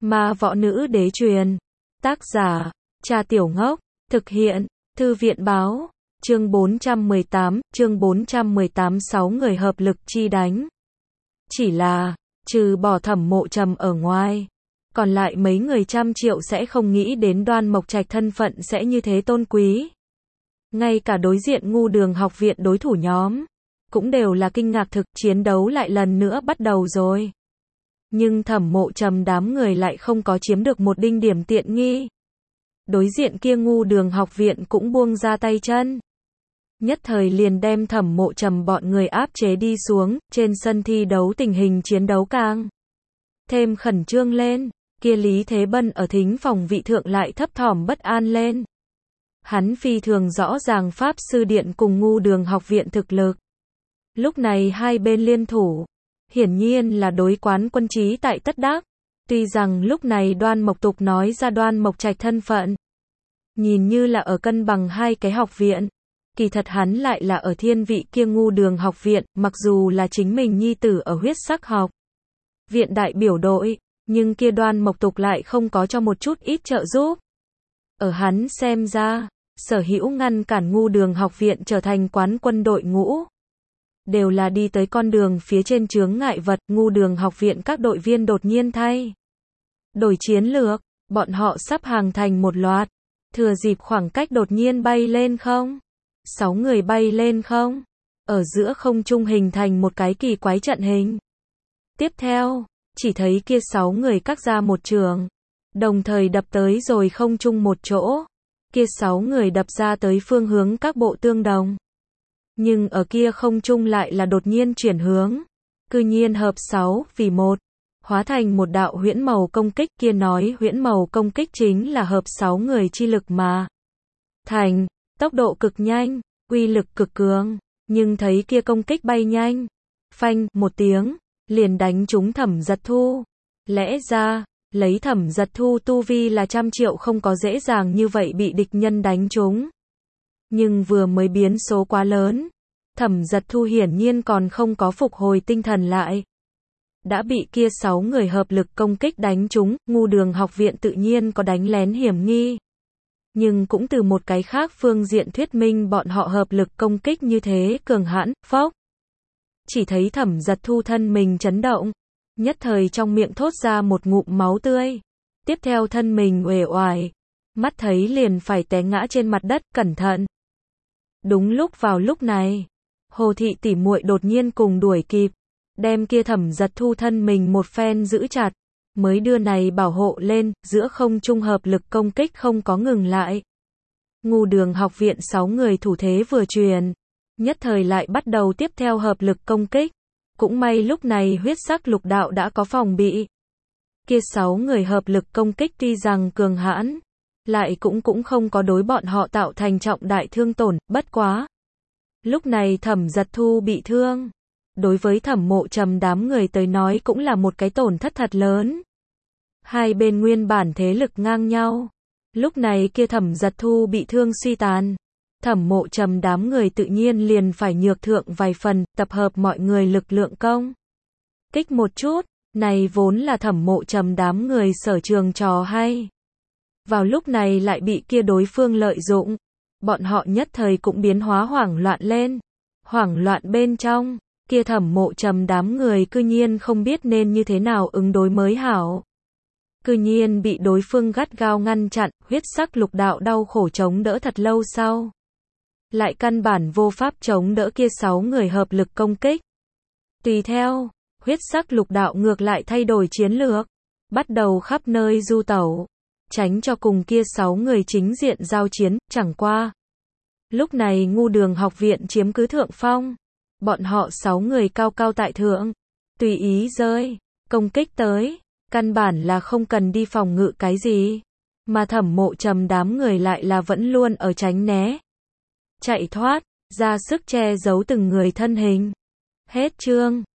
Ma Võ Nữ Đế truyền. Tác giả, Cha Tiểu Ngốc. Thực hiện, Thư viện Báo. Chương 418, 6 người hợp lực chi đánh. Chỉ là, trừ bỏ Thẩm Mộ Trầm ở ngoài, còn lại mấy người trăm triệu sẽ không nghĩ đến Đoan Mộc Trạch thân phận sẽ như thế tôn quý. Ngay cả đối diện Ngu Đường học viện đối thủ nhóm, cũng đều là kinh ngạc thực, chiến đấu lại lần nữa bắt đầu rồi. Nhưng Thẩm Mộ Trầm đám người lại không có chiếm được một đinh điểm tiện nghi. Đối diện kia Ngu Đường học viện cũng buông ra tay chân. Nhất thời liền đem Thẩm Mộ Trầm bọn người áp chế đi xuống, trên sân thi đấu tình hình chiến đấu càng thêm khẩn trương lên, kia Lý Thế Bân ở thính phòng vị thượng lại thấp thỏm bất an lên. Hắn phi thường rõ ràng Pháp Sư Điện cùng Ngu Đường học viện thực lực. Lúc này hai bên liên thủ, hiển nhiên là đối quán quân chí tại tất đắc. Tuy rằng lúc này Đoan Mộc Tục nói ra Đoan Mộc Trạch thân phận, nhìn như là ở cân bằng hai cái học viện, kỳ thật hắn lại là ở thiên vị kia Ngu Đường học viện, mặc dù là chính mình nhi tử ở huyết sắc học viện đại biểu đội, nhưng kia Đoan Mộc Tục lại không có cho một chút ít trợ giúp. Ở hắn xem ra, sở hữu ngăn cản Ngu Đường học viện trở thành quán quân đội ngũ, đều là đi tới con đường phía trên chướng ngại vật. Ngu Đường học viện các đội viên đột nhiên thay đổi chiến lược, bọn họ sắp hàng thành một loạt, thừa dịp khoảng cách đột nhiên bay lên không. 6 người bay lên không, ở giữa không trung hình thành một cái kỳ quái trận hình. Tiếp theo, chỉ thấy kia 6 người cắt ra một trường, đồng thời đập tới rồi không trung một chỗ. Kia 6 người đập ra tới phương hướng các bộ tương đồng, nhưng ở kia không trung lại là đột nhiên chuyển hướng, cư nhiên hợp 6 vì 1, hóa thành một đạo huyễn màu công kích. Kia nói huyễn màu công kích chính là hợp 6 người chi lực mà thành, tốc độ cực nhanh, uy lực cực cường, nhưng thấy kia công kích bay nhanh, phanh một tiếng, liền đánh trúng Thẩm Giật Thu. Lẽ ra, lấy Thẩm Giật Thu tu vi là trăm triệu không có dễ dàng như vậy bị địch nhân đánh trúng. Nhưng vừa mới biến số quá lớn, Thẩm Giật Thu hiển nhiên còn không có phục hồi tinh thần lại, đã bị kia 6 người hợp lực công kích đánh trúng. Ngu Đường học viện tự nhiên có đánh lén hiểm nghi, nhưng cũng từ một cái khác phương diện thuyết minh bọn họ hợp lực công kích như thế cường hãn. Phốc, chỉ thấy Thẩm Giật Thu thân mình chấn động, nhất thời trong miệng thốt ra một ngụm máu tươi, tiếp theo thân mình uể oải, mắt thấy liền phải té ngã trên mặt đất. Cẩn thận. Đúng vào lúc này, Hồ thị tỷ muội đột nhiên cùng đuổi kịp, đem kia Thẩm Giật Thu thân mình một phen giữ chặt, mới đưa này bảo hộ lên. Giữa không trung hợp lực công kích không có ngừng lại. Ngu Đường học viện 6 người thủ thế vừa truyền, nhất thời lại bắt đầu tiếp theo hợp lực công kích. Cũng may lúc này huyết sắc lục đạo đã có phòng bị. Kia 6 người hợp lực công kích tuy rằng cường hãn, lại cũng không có đối bọn họ tạo thành trọng đại thương tổn. Bất quá, lúc này Thẩm Giật Thu bị thương, đối với Thẩm Mộ Trầm đám người tới nói cũng là một cái tổn thất thật lớn. Hai bên nguyên bản thế lực ngang nhau, lúc này kia Thẩm Giật Thu bị thương suy tàn, Thẩm Mộ Trầm đám người tự nhiên liền phải nhược thượng vài phần, tập hợp mọi người lực lượng công kích một chút. Này vốn là Thẩm Mộ Trầm đám người sở trường trò hay, vào lúc này lại bị kia đối phương lợi dụng, bọn họ nhất thời cũng biến hóa hoảng loạn lên. Hoảng loạn bên trong, kia Thẩm Mộ Trầm đám người cư nhiên không biết nên như thế nào ứng đối mới hảo, cư nhiên bị đối phương gắt gao ngăn chặn. Huyết sắc lục đạo đau khổ chống đỡ thật lâu sau, lại căn bản vô pháp chống đỡ kia 6 người hợp lực công kích. Tùy theo, huyết sắc lục đạo ngược lại thay đổi chiến lược, bắt đầu khắp nơi du tẩu, tránh cho cùng kia 6 người chính diện giao chiến. Chẳng qua, lúc này Ngu Đường học viện chiếm cứ thượng phong, bọn họ 6 người cao cao tại thượng, tùy ý rơi công kích tới, căn bản là không cần đi phòng ngự cái gì, mà Thẩm Mộ Trầm đám người lại là vẫn luôn ở tránh né, chạy thoát, ra sức che giấu từng người thân hình. Hết chương.